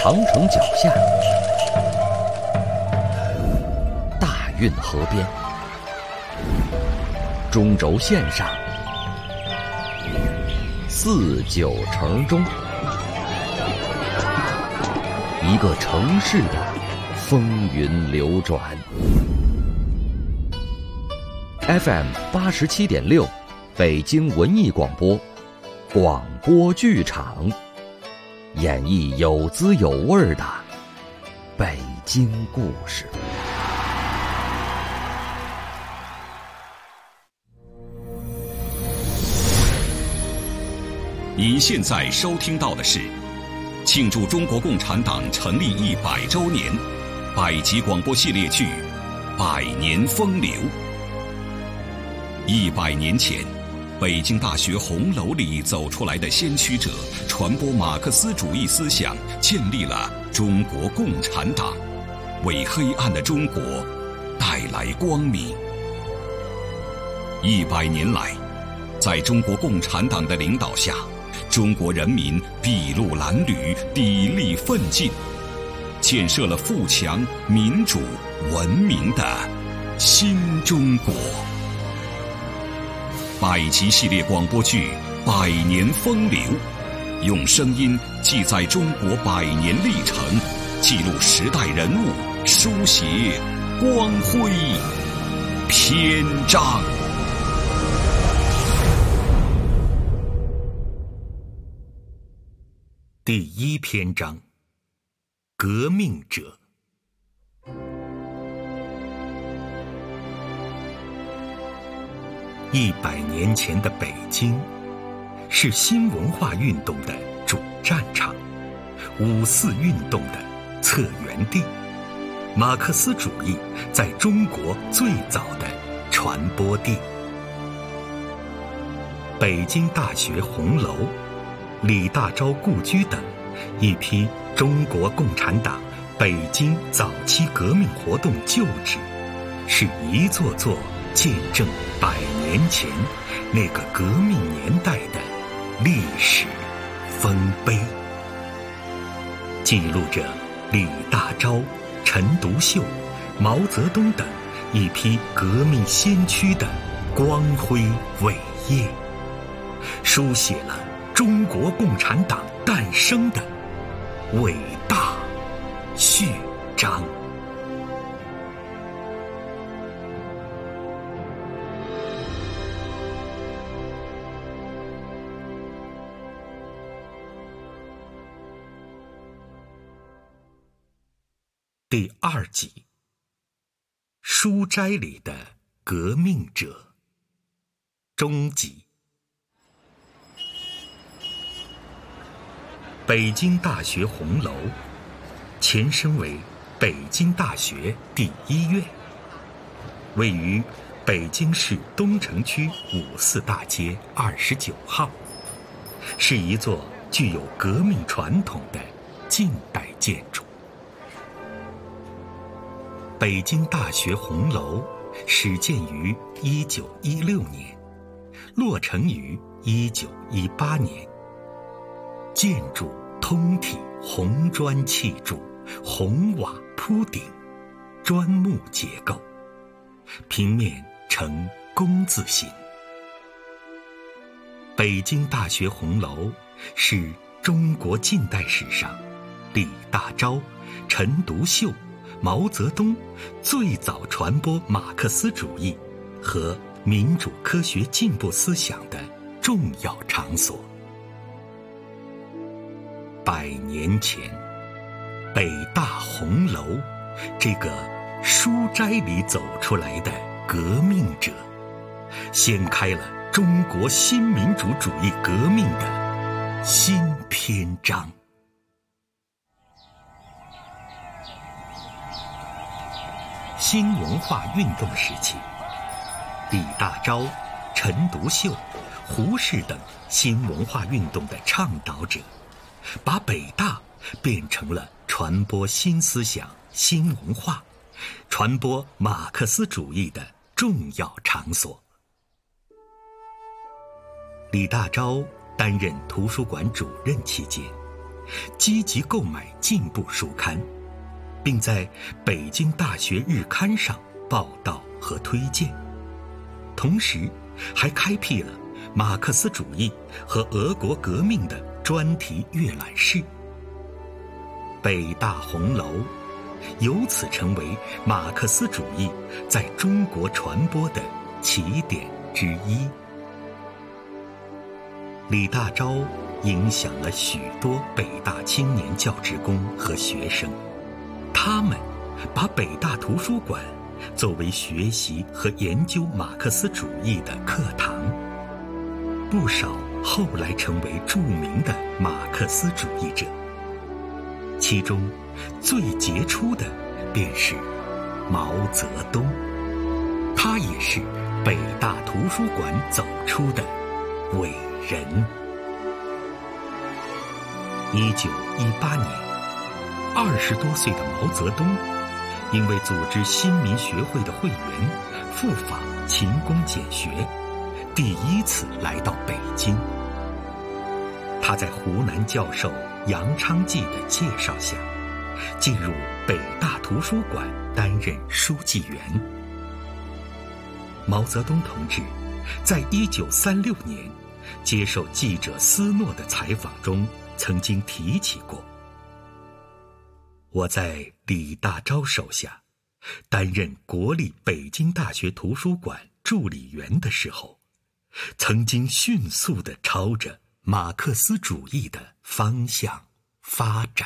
长城脚下，大运河边，中轴线上，四九城中，一个城市的风云流转。FM 87.6，北京文艺广播，广播剧场，演绎有滋有味的北京故事。 您现在收听到的是庆祝中国共产党成立100周年百集广播系列剧《百年风流》。100年前，北京大学红楼里走出来的先驱者，传播马克思主义思想，建立了中国共产党，为黑暗的中国带来光明。100年来，在中国共产党的领导下，中国人民筚路蓝缕，砥砺奋进，建设了富强、民主、文明的新中国。百集系列广播剧《百年风流》，用声音记载中国100年历程，记录时代人物，书写光辉篇章。 第1篇章：革命者。100年前的北京，是新文化运动的主战场，5四运动的策源地，马克思主义在中国最早的传播地。北京大学红楼、李大钊故居等一批中国共产党北京早期革命活动旧址，是一座座见证100年前那个革命年代的历史丰碑，记录着李大钊、陈独秀、毛泽东等一批革命先驱的光辉伟业，书写了中国共产党诞生的伟大序章。第2集：书斋里的革命者。中集。北京大学红楼前身为北京大学第1院，位于北京市东城区5四大街29号，是一座具有革命传统的近代建筑。北京大学红楼始建于1916年，落成于1918年。建筑通体红砖砌筑，红瓦铺顶，砖木结构，平面呈工字形。北京大学红楼是中国近代史上李大钊、陈独秀、毛泽东最早传播马克思主义和民主科学进步思想的重要场所。100年前，北大红楼这个书斋里走出来的革命者，掀开了中国新民主主义革命的新篇章。新文化运动时期，李大钊、陈独秀、胡适等新文化运动的倡导者，把北大变成了传播新思想、新文化、传播马克思主义的重要场所。李大钊担任图书馆主任期间， 积极购买进步书刊，并在北京大学日刊上报道和推荐，同时还开辟了马克思主义和俄国革命的专题阅览室。北大红楼由此成为马克思主义在中国传播的起点之一。李大钊影响了许多北大青年教职工和学生，他们把北大图书馆作为学习和研究马克思主义的课堂。不少后来成为著名的马克思主义者，其中最杰出的便是毛泽东，他也是北大图书馆走出的伟人。1918年，20多岁的毛泽东因为组织新民学会的会员赴访勤工俭学，第一次来到北京。他在湖南教授杨昌济的介绍下，进入北大图书馆担任书记员。毛泽东同志在1936年接受记者斯诺的采访中曾经提起过，我在李大钊手下担任国立北京大学图书馆助理员的时候，曾经迅速地朝着马克思主义的方向发展。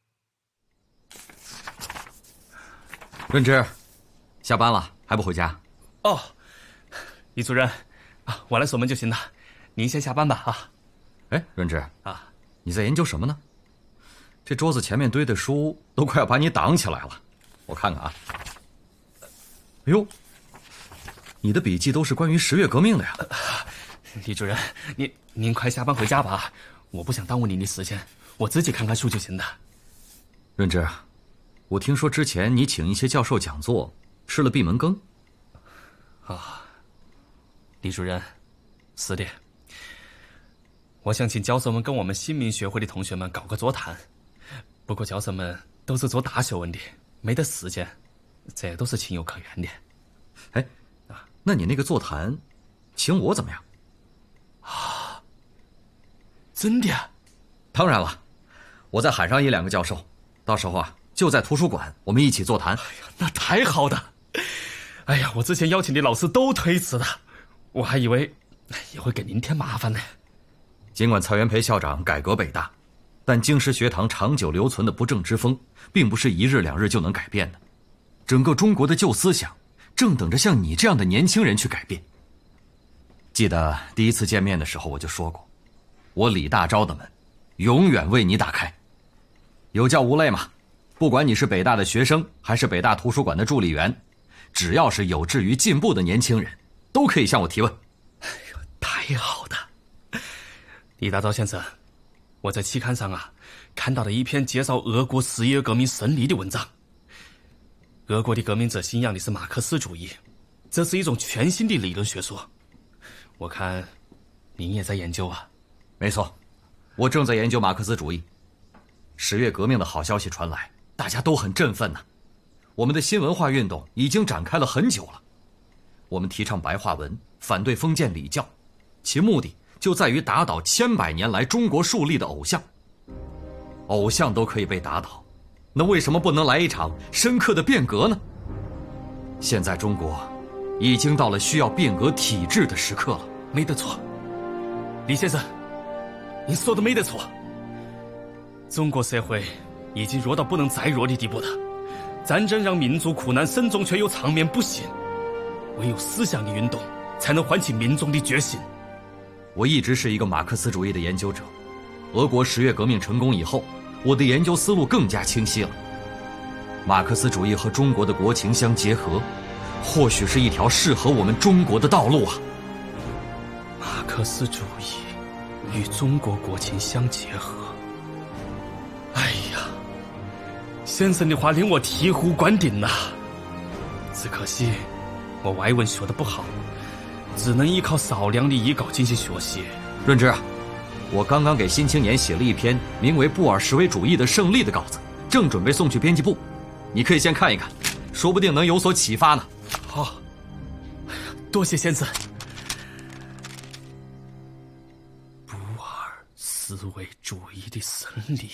润之，下班了还不回家？ 哦，李主任啊，我来锁门就行了，您先下班吧啊。 哎，润之啊，你在研究什么呢？这桌子前面堆的书都快要把你挡起来了，我看看啊。哎呦，你的笔记都是关于10月革命的呀。 李主任，您快下班回家吧，我不想耽误您的时间，我自己看看书就行了。 润之，我听说之前你请一些教授讲座，吃了闭门羹。 啊，李主任，是的，我想请教授们跟我们新民学会的同学们搞个座谈，不过教授们都是做大学问的，没得时间，这都是情有可原的。 哎，那你那个座谈，请我怎么样？ 啊，真的？ 当然了，我再喊上1-2个教授，到时候啊，就在图书馆，我们一起座谈。 哎呀，那太好了！哎呀，我之前邀请的老师都推辞了，我还以为也会给您添麻烦呢。 尽管蔡元培校长改革北大，但京师学堂长久留存的不正之风，并不是1日2日就能改变的。整个中国的旧思想，正等着像你这样的年轻人去改变。记得第一次见面的时候，我就说过，我李大钊的门，永远为你打开。有教无类嘛，不管你是北大的学生，还是北大图书馆的助理员，只要是有志于进步的年轻人，都可以向我提问。 哎呦，太好了！李大钊先生，我在期刊上啊看到了一篇介绍俄国10月革命胜利的文章。俄国的革命者信仰的是马克思主义，这是一种全新的理论学说。我看您也在研究啊。 没错，我正在研究马克思主义。10月革命的好消息传来，大家都很振奋呐。我们的新文化运动已经展开了很久了。我们提倡白话文，反对封建礼教，其目的就在于打倒千百年来中国树立的偶像。偶像都可以被打倒，那为什么不能来一场深刻的变革呢？现在中国已经到了需要变革体制的时刻了。 没得错，李先生，您说的没得错。中国社会已经弱到不能再弱的地步了，战争让民族苦难深重，却又长眠不醒。唯有思想的运动，才能唤起民众的觉醒。 我一直是一个马克思主义的研究者，俄国10月革命成功以后，我的研究思路更加清晰了。马克思主义和中国的国情相结合，或许是一条适合我们中国的道路啊。 马克思主义与中国国情相结合，哎呀，先生的话令我醍醐灌顶呐。只可惜我外文学得不好，只能依靠少量的译稿进行学习。 润之啊， 我刚刚给《新青年》写了一篇名为《布尔什维主义的胜利》的稿子，正准备送去编辑部，你可以先看一看，说不定能有所启发呢。 好，多谢先生。布尔什维主义的胜利。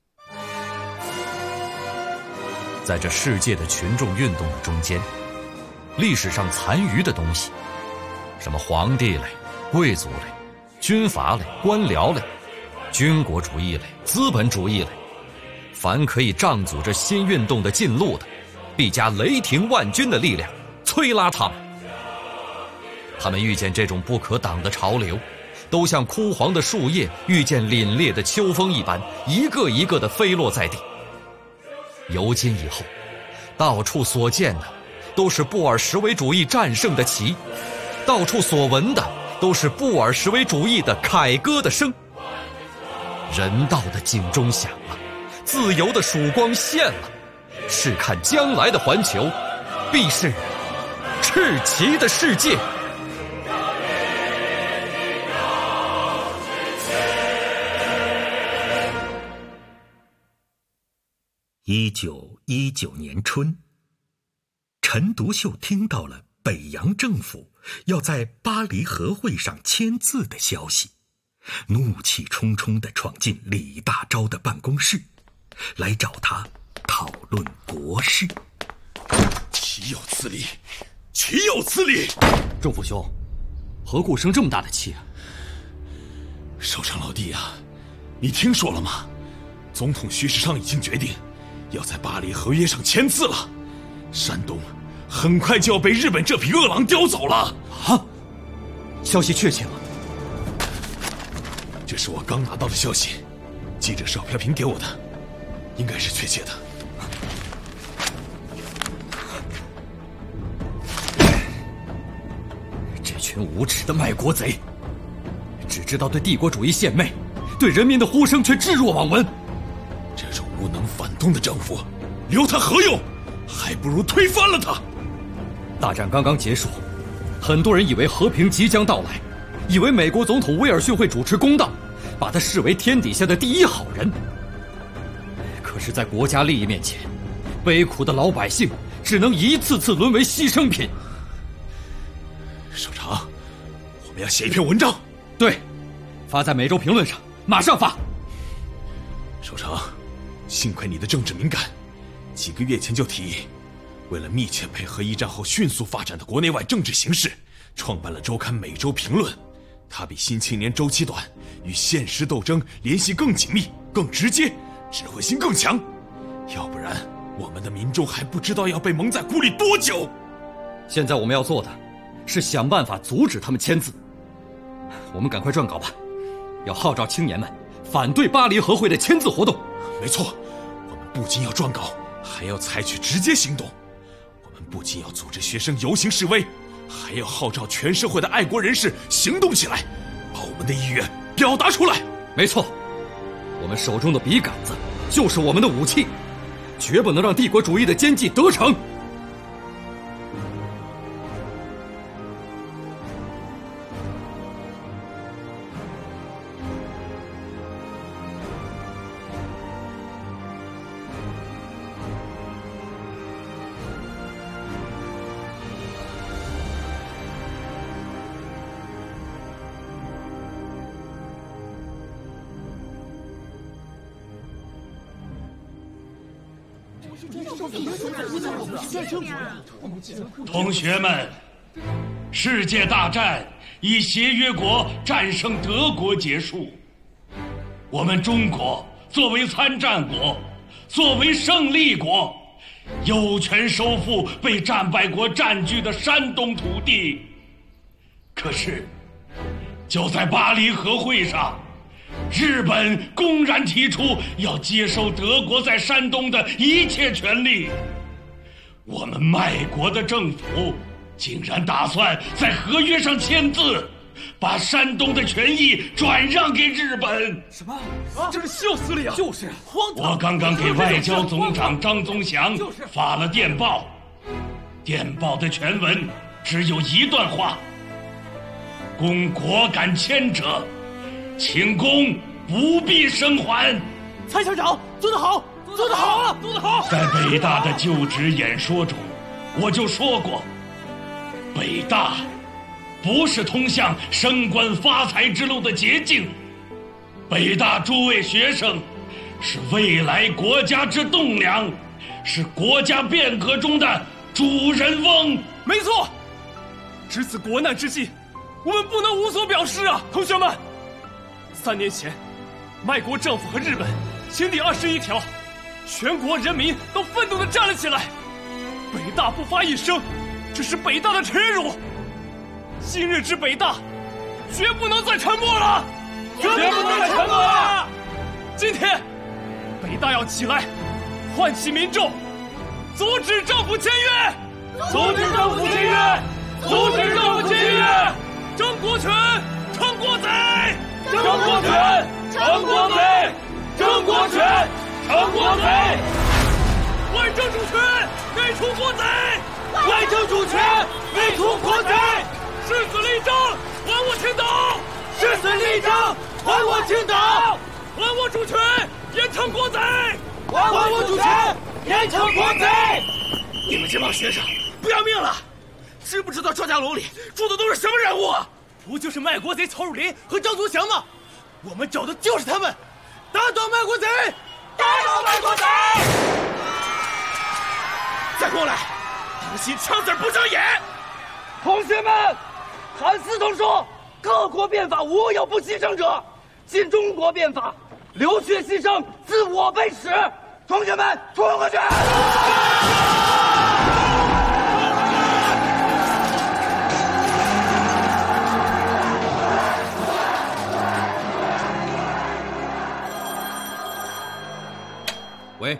在这世界的群众运动的中间，历史上残余的东西，什么皇帝类、贵族类、军阀类、官僚类、军国主义类、资本主义类，凡可以障阻着新运动的进路的，必加雷霆万钧的力量摧拉他们。他们遇见这种不可挡的潮流，都像枯黄的树叶遇见凛冽的秋风一般，一个一个地飞落在地。由今以后，到处所见的都是布尔什维主义战胜的旗，到处所闻的都是布尔什维主义的凯歌的声。人道的警钟响了，自由的曙光现了，试看将来的环球，必是赤旗的世界。 1919年春，陈独秀听到了北洋政府要在巴黎和会上签字的消息，怒气冲冲地闯进李大钊的办公室，来找他讨论国事。 岂有此理！岂有此理！ 仲父兄，何故生这么大的气啊？ 首长老弟啊，你听说了吗？总统徐世昌已经决定要在巴黎合约上签字了，山东很快就要被日本这匹恶狼叼走了。 啊，消息确切吗？ 这是我刚拿到的消息，记者邵飘萍给我的，应该是确切的。 这群无耻的卖国贼，只知道对帝国主义献媚，对人民的呼声却置若罔闻。 这种无能反动的政府，留他何用？还不如推翻了他。 大战刚刚结束，很多人以为和平即将到来，以为美国总统威尔逊会主持公道，把他视为天底下的第一好人。可是在国家利益面前，悲苦的老百姓只能一次次沦为牺牲品。 首长，我们要写一篇文章。 对，发在《每周评论》上，马上发。 首长，幸亏你的政治敏感，几个月前就提议，为了密切配合一战后迅速发展的国内外政治形势，创办了周刊《每周评论》。它比《新青年》周期短，与现实斗争联系更紧密、更直接，指挥性更强。要不然，我们的民众还不知道要被蒙在鼓里多久。 现在我们要做的是想办法阻止他们签字。我们赶快撰稿吧，要号召青年们反对巴黎和会的签字活动。 没错，我们不仅要撰稿，还要采取直接行动。我们不仅要组织学生游行示威，还要号召全社会的爱国人士行动起来，把我们的意愿表达出来。 没错，我们手中的笔杆子就是我们的武器，绝不能让帝国主义的奸计得逞。 同学们，世界大战以协约国战胜德国结束。我们中国作为参战国，作为胜利国，有权收复被战败国占据的山东土地。可是，就在巴黎和会上，日本公然提出要接收德国在山东的一切权利。我们卖国的政府竟然打算在合约上签字，把山东的权益转让给日本。 什么？这是秀死理啊！就是荒唐！ 我刚刚给外交总长张宗祥发了电报，电报的全文只有一段话：供果敢签者， 请功不必生还。 蔡校长做得好，做得好啊，做得好！ 在北大的就职演说中，我就说过，北大不是通向升官发财之路的捷径，北大诸位学生是未来国家之栋梁，是国家变革中的主人翁。 没错，值此国难之际，我们不能无所表示啊！同学们，3年前，卖国政府和日本签订21条，全国人民都愤怒地站了起来。北大不发一声，这是北大的耻辱。今日之北大，绝不能再沉默了，绝不能再沉默了。今天，北大要起来，唤起民众，阻止政府签约，阻止政府签约，阻止政府签约，争国权，成国贼，争国权，成国贼，争国权，成国贼，外争主权，内除国贼，外争主权，内除国贼，誓死力争，还我青岛，誓死力争，还我青岛，还我主权，严惩国贼，还我主权，严惩国贼。你们这帮学生不要命了？知不知道赵家楼里住的都是什么人物啊？不就是卖国贼曹汝霖和张宗祥吗？我们找的就是他们，打倒卖国贼，打倒卖国贼！再过来，当心枪子不长眼！ 同学们，韩思同说，各国变法无有不牺牲者，今中国变法，流血牺牲，自我为始。同学们，冲过去！ 喂，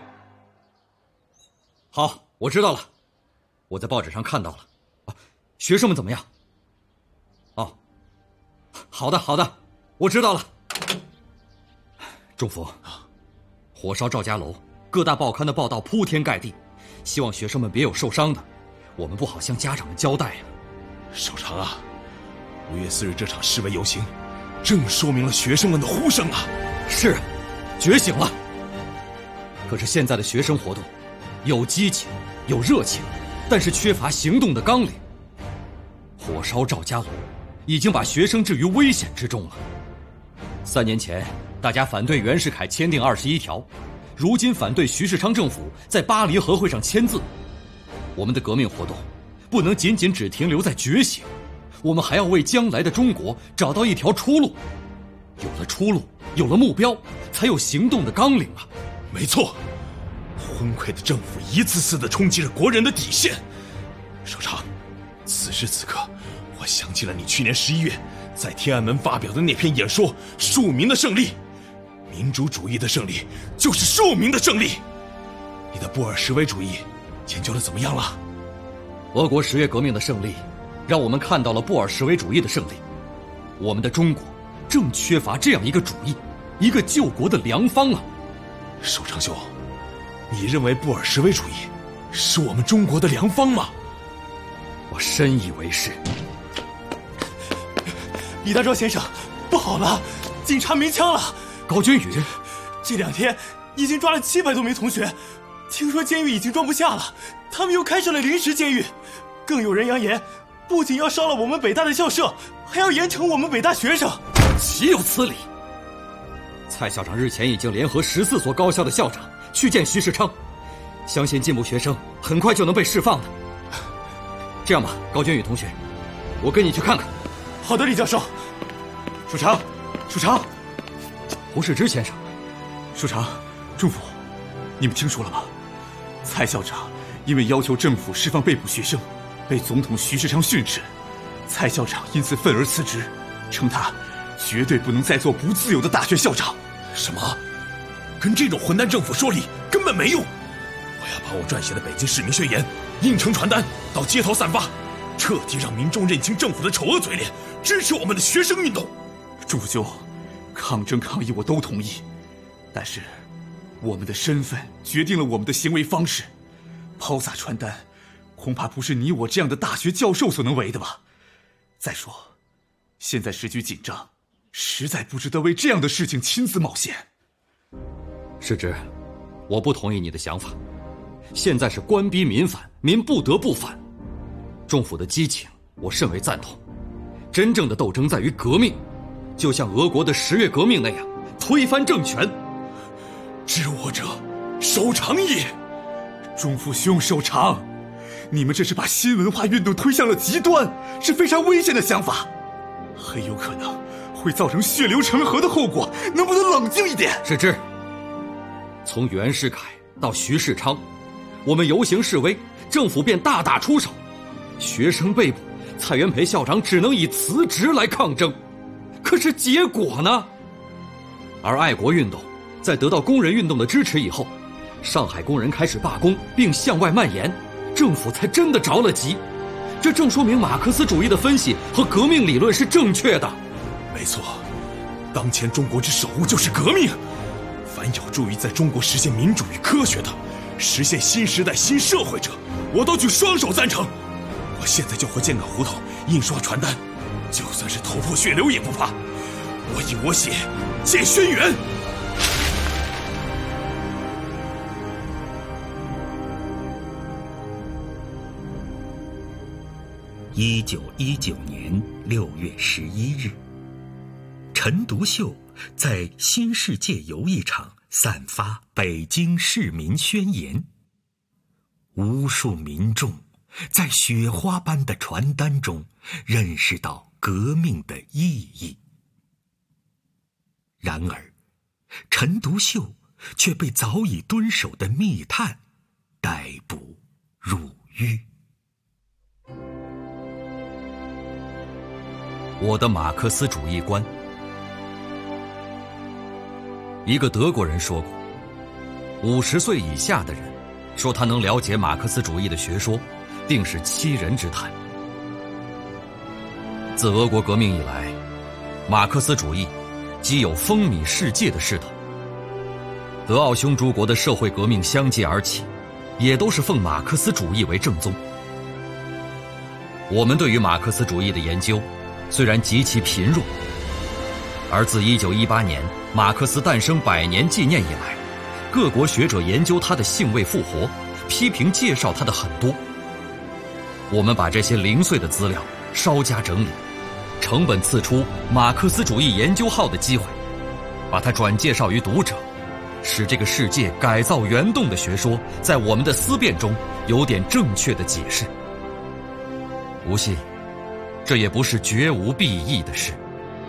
好，我知道了，我在报纸上看到了。啊，学生们怎么样？哦，好的，好的，我知道了。仲福，火烧赵家楼，各大报刊的报道铺天盖地，希望学生们别有受伤的，我们不好向家长们交代呀。 首长啊，5月4日这场示威游行，正说明了学生们的呼声啊！ 是，觉醒了。可是现在的学生活动，有激情，有热情，但是缺乏行动的纲领。火烧赵家楼，已经把学生置于危险之中了。3年前，大家反对袁世凯签订21条，如今反对徐世昌政府在巴黎和会上签字。我们的革命活动，不能仅仅只停留在觉醒，我们还要为将来的中国找到一条出路。有了出路，有了目标，才有行动的纲领啊！ 没错，昏聩的政府一次次地冲击着国人的底线。首长，此时此刻，我想起了你去年11月在天安门发表的那篇演说《庶民的胜利》，民主主义的胜利就是庶民的胜利。你的布尔什维主义研究的怎么样了？ 俄国10月革命的胜利，让我们看到了布尔什维主义的胜利。我们的中国正缺乏这样一个主义，一个救国的良方啊！ 首长兄，你认为布尔什维主义是我们中国的良方吗？ 我深以为是。 李大钊先生，不好了，警察鸣枪了！ 高君宇， 这2天已经抓了700多名同学，听说监狱已经装不下了，他们又开设了临时监狱，更有人扬言，不仅要烧了我们北大的校舍，还要严惩我们北大学生。 岂有此理！蔡校长日前已经联合14所高校的校长去见徐世昌，相信进步学生很快就能被释放的。这样吧，高君宇同学，我跟你去看看。 好的，李教授。 署长，署长， 胡适之先生， 署长，仲甫，你们听说了吗？蔡校长因为要求政府释放被捕学生，被总统徐世昌训斥，蔡校长因此愤而辞职，称他绝对不能再做不自由的大学校长。 什么？跟这种混蛋政府说理根本没用！我要把我撰写的《北京市民宣言》印成传单，到街头散发，彻底让民众认清政府的丑恶嘴脸，支持我们的学生运动。 仲甫兄，抗争抗议我都同意，但是我们的身份决定了我们的行为方式。抛洒传单，恐怕不是你我这样的大学教授所能为的吧？再说，现在时局紧张， 实在不值得为这样的事情亲自冒险。 世之，我不同意你的想法。现在是官逼民反，民不得不反。政府的激情我甚为赞同，真正的斗争在于革命，就像俄国的10月革命那样，推翻政权。 知我者，守常也。 中父兄，守常，你们这是把新文化运动推向了极端，是非常危险的想法，很有可能会造成血流成河的后果，能不能冷静一点？ 世之，从袁世凯到徐世昌，我们游行示威，政府便大打出手，学生被捕，蔡元培校长只能以辞职来抗争。可是结果呢？而爱国运动在得到工人运动的支持以后，上海工人开始罢工并向外蔓延，政府才真的着了急。这正说明马克思主义的分析和革命理论是正确的。 没错，当前中国之首务就是革命。凡有助于在中国实现民主与科学的，实现新时代新社会者，我都举双手赞成。我现在就回建岗胡同印刷传单，就算是头破血流也不怕。我以我血建轩辕。 1919年6月11日，陈独秀在新世界游艺场散发北京市民宣言，无数民众在雪花般的传单中认识到革命的意义。然而，陈独秀却被早已蹲守的密探逮捕入狱。 我的马克思主义观。一个德国人说过，50岁以下的人说他能了解马克思主义的学说，定是欺人之谈。自俄国革命以来，马克思主义既有风靡世界的势头，德奥匈诸国的社会革命相继而起，也都是奉马克思主义为正宗。我们对于马克思主义的研究虽然极其贫弱，而自1918年马克思诞生100年纪念以来，各国学者研究他的兴味复活，批评介绍他的很多。我们把这些零碎的资料稍加整理，成本赐出马克思主义研究号的机会，把它转介绍于读者，使这个世界改造原动的学说在我们的思辨中有点正确的解释。无信，这也不是绝无裨益的事。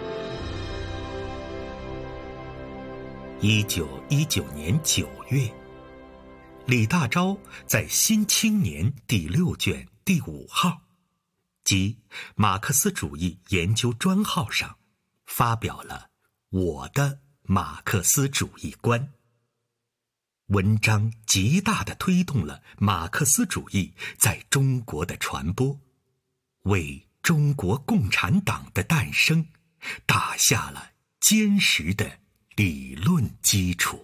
1919年9月，李大钊在《新青年》第6卷第5号，即马克思主义研究专号上，发表了我的马克思主义观。文章极大地推动了马克思主义在中国的传播，为中国共产党的诞生打下了坚实的理论基础。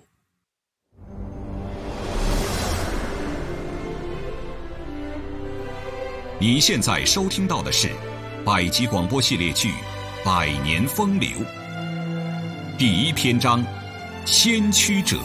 你现在收听到的是百集广播系列剧《百年风流》第1篇章《先驱者》，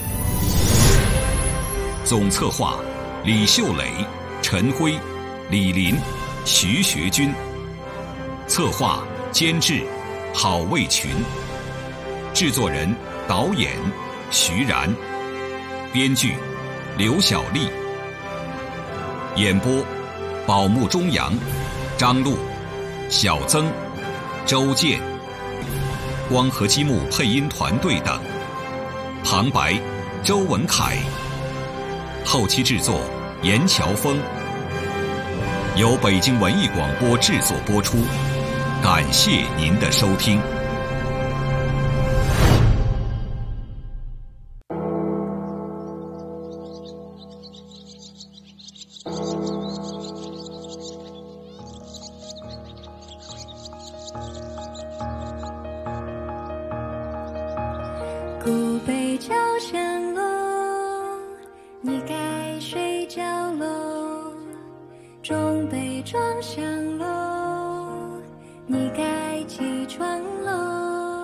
总策划李秀磊、陈辉、李林、徐学军，策划监制郝卫群，制作人导演徐然，编剧刘小丽，演播宝木中阳、张璐、小曾、周健，光合积木配音团队等，旁白周文凯，后期制作严乔峰，由北京文艺广播制作播出，感谢您的收听。 古北朝香楼，你该睡觉喽。中北庄香楼，你该起床喽。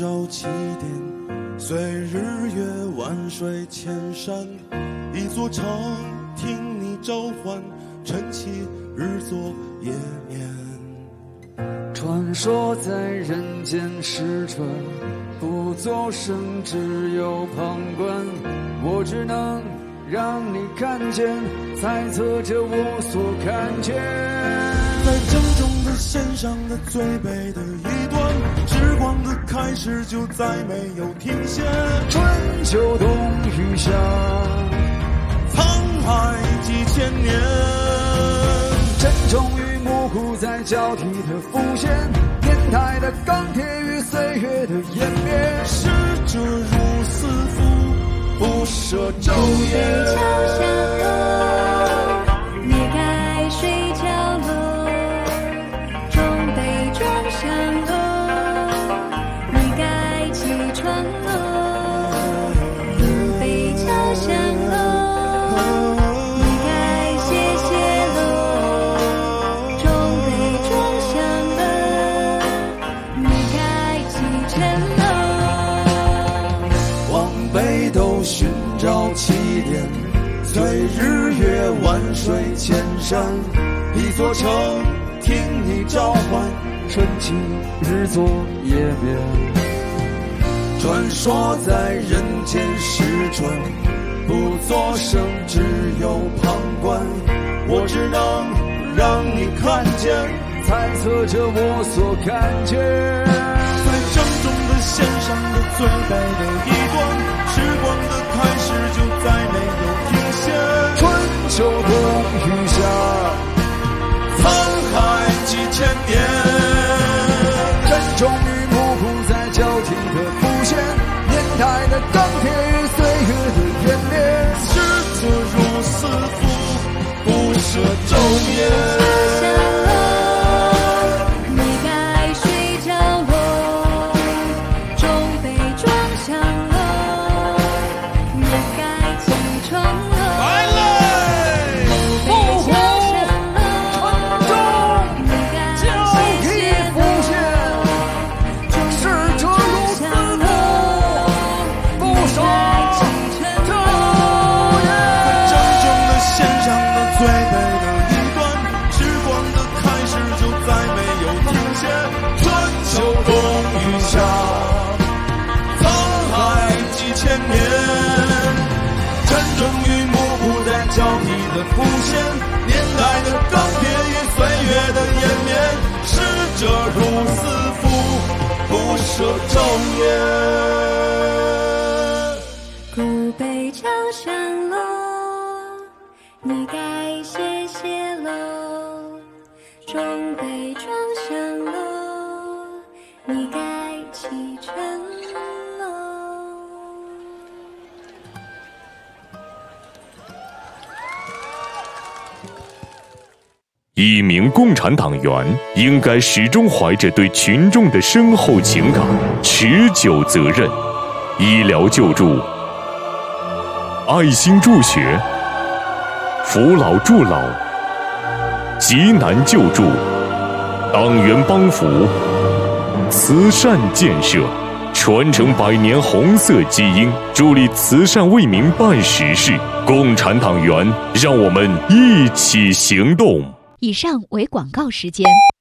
照起点，随日月万水千山，一座城听你召唤，晨起日作夜眠。 传说在人间失传，不作声，只有旁观。我只能让你看见，猜测着我所看见。 在正中的线上的最北的一端，时光的开始就再没有停歇。 春秋冬雨夏， 沧海几千年。 真终于模糊在交替的浮现，年代的钢铁与岁月的演变。 逝者如斯夫，不舍昼夜。 桥下落，灭开水角落，中北庄上落，你该起床落，古北桥上落，你该歇歇落，中北庄上落，你该启程落。 往北斗寻找起点，随日月万水千山，一座城听你召唤， 春起日作夜眠。 传说在人间失传，不作声，只有旁观。我只能让你看见， 猜测着我所看见。 在正中的线上的最北的一端，时光的开始就再没有停歇。 春秋冬雨夏， 沧海几千年。 真终于模糊在交替的浮现，年代的钢铁与岁月的演变。 逝者如斯夫，不舍昼夜。交替的浮现，年代的钢铁与岁月的延绵。逝者如斯夫，不舍昼夜。 古北桥上落，你该歇歇落，中北庄上落，你该启程落。 一名共产党员应该始终怀着对群众的深厚情感、持久责任。医疗救助、爱心助学、扶老助老、急难救助、党员帮扶、慈善建设，传承100年红色基因，助力慈善为民办实事。共产党员，让我们一起行动。 以上为广告时间。